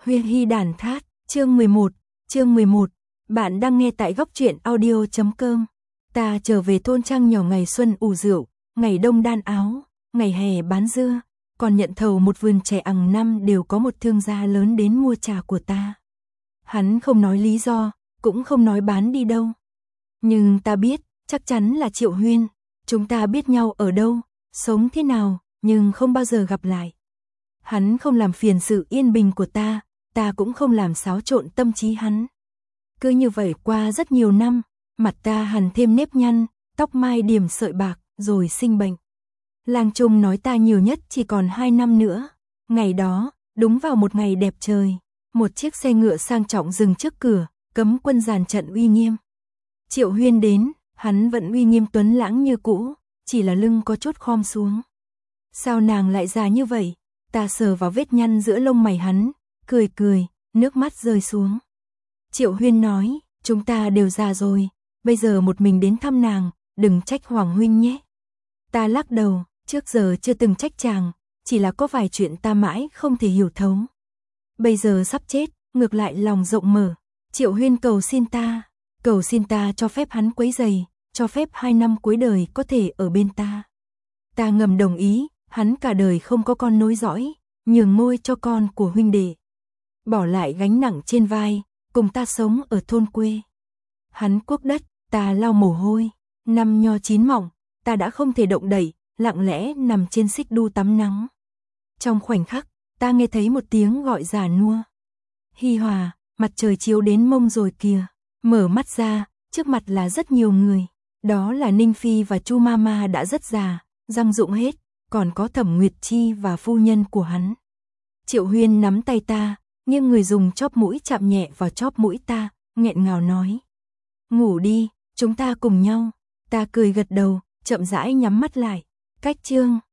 Huy Hy đàn thát, chương 11, bạn đang nghe tại góc truyện audio.com. Ta trở về thôn trang nhỏ ngày xuân ủ rượu, ngày đông đan áo, ngày hè bán dưa, còn nhận thầu một vườn trẻ hàng năm đều có một thương gia lớn đến mua trà của ta. Hắn không nói lý do, cũng không nói bán đi đâu. Nhưng ta biết, chắc chắn là Triệu Huyên, chúng ta biết nhau ở đâu, sống thế nào, nhưng không bao giờ gặp lại. Hắn không làm phiền sự yên bình của ta cũng không làm xáo trộn tâm trí hắn. Cứ như vậy qua rất nhiều năm, mặt ta hằn thêm nếp nhăn, tóc mai điểm sợi bạc, rồi sinh bệnh. Lang Trung nói ta nhiều nhất chỉ còn 2 năm nữa. Ngày đó, đúng vào một ngày đẹp trời, một chiếc xe ngựa sang trọng dừng trước cửa, cấm quân dàn trận uy nghiêm. Triệu Huyên đến, hắn vẫn uy nghiêm tuấn lãng như cũ, chỉ là lưng có chút khom xuống. Sao nàng lại già như vậy? Ta sờ vào vết nhăn giữa lông mày hắn, cười, nước mắt rơi xuống. Triệu Huyên nói, chúng ta đều già rồi, bây giờ một mình đến thăm nàng, đừng trách Hoàng huynh nhé. Ta lắc đầu, trước giờ chưa từng trách chàng, chỉ là có vài chuyện ta mãi không thể hiểu thấu. Bây giờ sắp chết, ngược lại lòng rộng mở. Triệu Huyên cầu xin ta cho phép hắn quấy rầy, cho phép 2 năm cuối đời có thể ở bên ta. Ta ngầm đồng ý, hắn cả đời không có con nối dõi, nhường ngôi cho con của huynh đệ. Bỏ lại gánh nặng trên vai, cùng ta sống ở thôn quê. Hắn cuốc đất, ta lau mồ hôi, năm nho chín mọng, ta đã không thể động đậy, lặng lẽ nằm trên xích đu tắm nắng. Trong khoảnh khắc, ta nghe thấy một tiếng gọi già nua. Hi Hòa, mặt trời chiếu đến mông rồi kìa. Mở mắt ra, trước mặt là rất nhiều người. Đó là Ninh Phi và Chu Mama đã rất già, răng rụng hết, còn có Thẩm Nguyệt Chi và phu nhân của hắn. Triệu Huyên nắm tay ta, nhưng người dùng chóp mũi chạm nhẹ vào chóp mũi ta, nghẹn ngào nói. Ngủ đi, chúng ta cùng nhau. Ta cười gật đầu, chậm rãi nhắm mắt lại. Cách chương